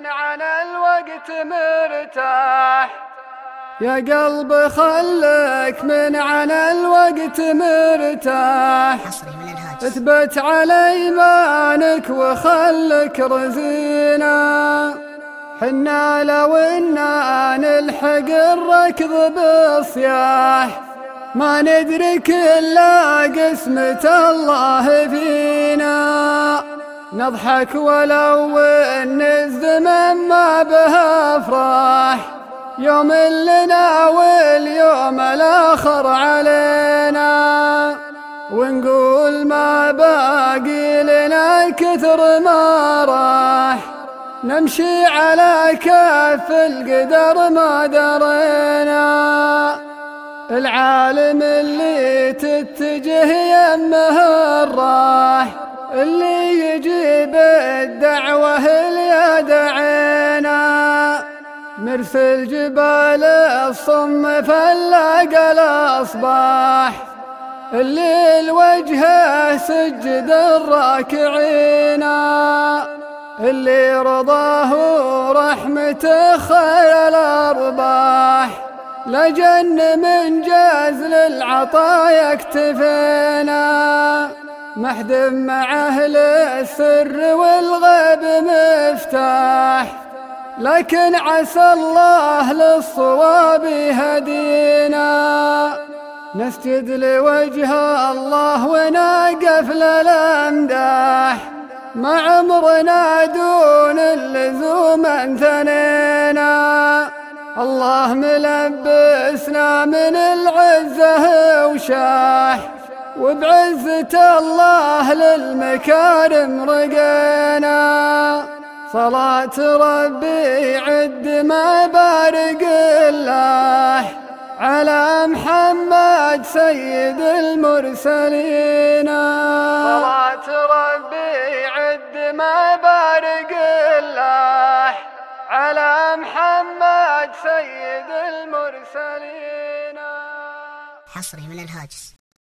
من عن الوقت مرتاح، يا قلب خلك من عن الوقت مرتاح، اثبت على ايمانك وخلك رزينا، حنا لو إنا نلحق الركض بالصياح، ما ندرك إلا قسمة الله فينا، نضحك ولو إن الزمن ما به أفراح، يوم لنا واليوم الآخر علينا، ونقول ما باقي لنا كثر ما راح، نمشي على كف القدر ما درينا، العالم اللي تتجه يمه الراح، اللي يجيب الدعوة اللي يدعينا، نرسل جبال الصم فلاق الأصباح، اللي وجهه سجد الراكعين، اللي رضاه ورحمته خير الأرباح، لجن من جزل العطايا اكتفينا، محدم مع أهل السر والغيب مفتاح، لكن عسى الله للصواب يهدينا، نسجد لوجه الله ونقف للأمداح، ما عمرنا دون اللزوم ثنينا، الله ملبسنا من العزة وشاح، وبعزة الله للمكارم رقينا، صلاة ربي عد ما بارق الله على محمد سيد المرسلين، صلاة ربي عد ما بارق الله على محمد سيد المرسلين. حصري من الهاجس.